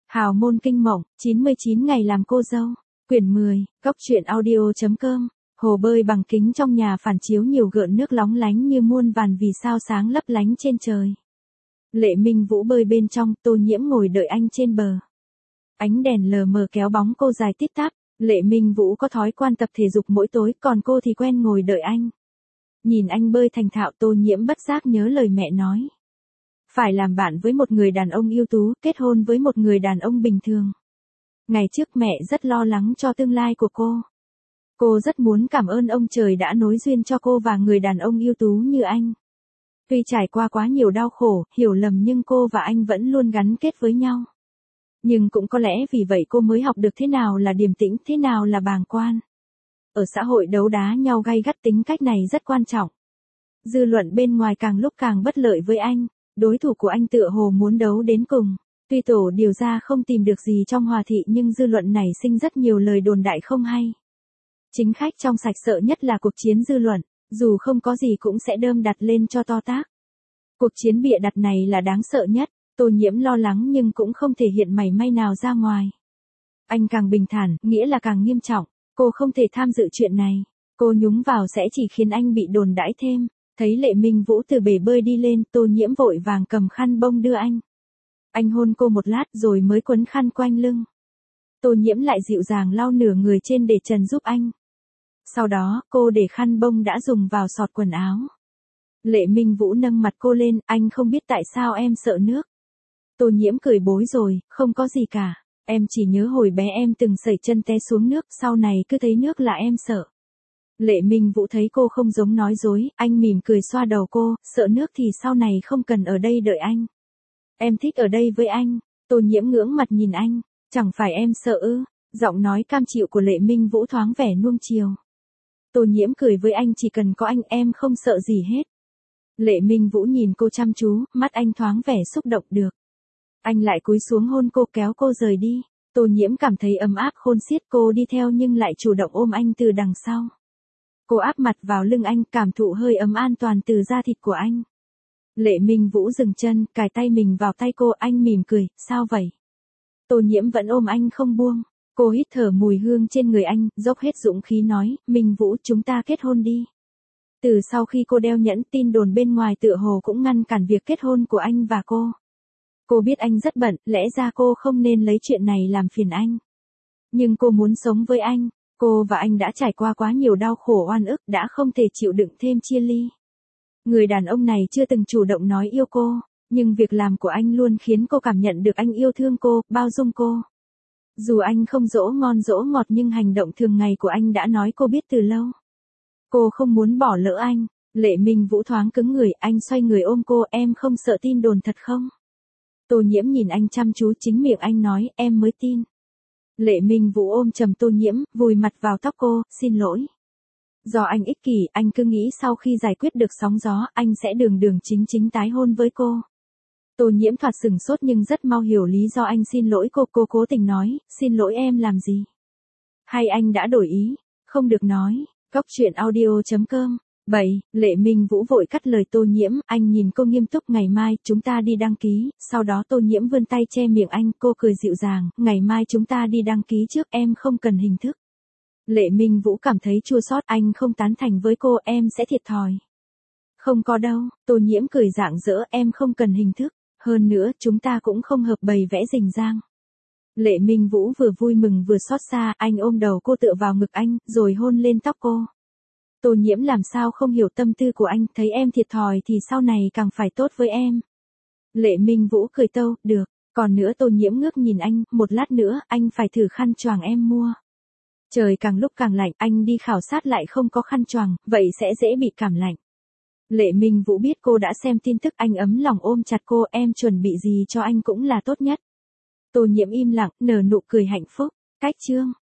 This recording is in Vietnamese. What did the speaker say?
Hào môn kinh mộng, 99 ngày làm cô dâu. Quyển 10, cốc truyện audio.com. Hồ bơi bằng kính trong nhà phản chiếu nhiều gợn nước lóng lánh như muôn vàn vì sao sáng lấp lánh trên trời. Lệ Minh Vũ bơi bên trong, Tô Nhiễm ngồi đợi anh trên bờ. Ánh đèn lờ mờ kéo bóng cô dài tít tắp. Lệ Minh Vũ có thói quen tập thể dục mỗi tối, còn cô thì quen ngồi đợi anh. Nhìn anh bơi thành thạo, Tô Nhiễm bất giác nhớ lời mẹ nói. Phải làm bạn với một người đàn ông ưu tú, kết hôn với một người đàn ông bình thường. Ngày trước mẹ rất lo lắng cho tương lai của cô. Cô rất muốn cảm ơn ông trời đã nối duyên cho cô và người đàn ông ưu tú như anh. Tuy trải qua quá nhiều đau khổ, hiểu lầm nhưng cô và anh vẫn luôn gắn kết với nhau. Nhưng cũng có lẽ vì vậy cô mới học được thế nào là điềm tĩnh, thế nào là bàng quan. Ở xã hội đấu đá nhau gay gắt, tính cách này rất quan trọng. Dư luận bên ngoài càng lúc càng bất lợi với anh. Đối thủ của anh tựa hồ muốn đấu đến cùng. Tuy tổ điều ra không tìm được gì trong Hòa Thị nhưng dư luận nảy sinh rất nhiều lời đồn đại không hay. Chính khách trong sạch sợ nhất là cuộc chiến dư luận, dù không có gì cũng sẽ đơm đặt lên cho to tác. Cuộc chiến bịa đặt này là đáng sợ nhất. Tô Nhiễm lo lắng nhưng cũng không thể hiện mảy may nào ra ngoài. Anh càng bình thản, nghĩa là càng nghiêm trọng. Cô không thể tham dự chuyện này. Cô nhúng vào sẽ chỉ khiến anh bị đồn đãi thêm. Thấy Lệ Minh Vũ từ bể bơi đi lên, Tô Nhiễm vội vàng cầm khăn bông đưa anh. Anh hôn cô một lát rồi mới quấn khăn quanh lưng. Tô Nhiễm lại dịu dàng lau nửa người trên để trần giúp anh. Sau đó, cô để khăn bông đã dùng vào xọt quần áo. Lệ Minh Vũ nâng mặt cô lên, anh không biết tại sao em sợ nước. Tô Nhiễm cười bối rồi, không có gì cả. Em chỉ nhớ hồi bé em từng sẩy chân té xuống nước, sau này cứ thấy nước là em sợ. Lệ Minh Vũ thấy cô không giống nói dối, anh mỉm cười xoa đầu cô, sợ nước thì sau này không cần ở đây đợi anh. Em thích ở đây với anh. Tô Nhiễm ngưỡng mặt nhìn anh, chẳng phải em sợ ư? Giọng nói cam chịu của Lệ Minh Vũ thoáng vẻ nuông chiều. Tô Nhiễm cười với anh, chỉ cần có anh em không sợ gì hết. Lệ Minh Vũ nhìn cô chăm chú, mắt anh thoáng vẻ xúc động được. Anh lại cúi xuống hôn cô, kéo cô rời đi. Tô Nhiễm cảm thấy ấm áp khôn xiết, cô đi theo nhưng lại chủ động ôm anh từ đằng sau. Cô áp mặt vào lưng anh, cảm thụ hơi ấm an toàn từ da thịt của anh. Lệ Minh Vũ dừng chân, cài tay mình vào tay cô, anh mỉm cười, sao vậy? Tô Nhiễm vẫn ôm anh không buông. Cô hít thở mùi hương trên người anh, dốc hết dũng khí nói, Minh Vũ, chúng ta kết hôn đi. Từ sau khi cô đeo nhẫn, tin đồn bên ngoài tựa hồ cũng ngăn cản việc kết hôn của anh và cô. Cô biết anh rất bận, lẽ ra cô không nên lấy chuyện này làm phiền anh. Nhưng cô muốn sống với anh. Cô và anh đã trải qua quá nhiều đau khổ oan ức, đã không thể chịu đựng thêm chia ly. Người đàn ông này chưa từng chủ động nói yêu cô, nhưng việc làm của anh luôn khiến cô cảm nhận được anh yêu thương cô, bao dung cô. Dù anh không dỗ ngon dỗ ngọt nhưng hành động thường ngày của anh đã nói cô biết từ lâu. Cô không muốn bỏ lỡ anh. Lệ Minh Vũ thoáng cứng người, anh xoay người ôm cô, em không sợ tin đồn thật không? Tô Nhiễm nhìn anh chăm chú, chính miệng anh nói, em mới tin. Lệ Minh Vũ ôm chầm Tô Nhiễm, vùi mặt vào tóc cô, xin lỗi. Do anh ích kỷ, anh cứ nghĩ sau khi giải quyết được sóng gió, anh sẽ đường chính chính tái hôn với cô. Tô Nhiễm thoạt sửng sốt nhưng rất mau hiểu lý do anh xin lỗi cô cố tình nói, xin lỗi em làm gì? Hay anh đã đổi ý? Không được nói. cốc truyện audio.com. 7. Lệ Minh Vũ vội cắt lời Tô Nhiễm, anh nhìn cô nghiêm túc, ngày mai chúng ta đi đăng ký. Sau đó Tô Nhiễm vươn tay che miệng anh, cô cười dịu dàng, ngày mai chúng ta đi đăng ký trước, em không cần hình thức. Lệ Minh Vũ cảm thấy chua xót, anh không tán thành với cô, em sẽ thiệt thòi. Không có đâu. Tô Nhiễm cười rạng rỡ, em không cần hình thức, hơn nữa chúng ta cũng không hợp bày vẽ rình rang. Lệ Minh Vũ vừa vui mừng vừa xót xa, anh ôm đầu cô tựa vào ngực anh, rồi hôn lên tóc cô. Tô Nhiễm làm sao không hiểu tâm tư của anh, thấy em thiệt thòi thì sau này càng phải tốt với em. Lệ Minh Vũ cười tâu, được, còn nữa. Tô Nhiễm ngước nhìn anh, một lát nữa, anh phải thử khăn choàng em mua. Trời càng lúc càng lạnh, anh đi khảo sát lại không có khăn choàng, vậy sẽ dễ bị cảm lạnh. Lệ Minh Vũ biết cô đã xem tin tức, anh ấm lòng ôm chặt cô, em chuẩn bị gì cho anh cũng là tốt nhất. Tô Nhiễm im lặng, nở nụ cười hạnh phúc. Cách chương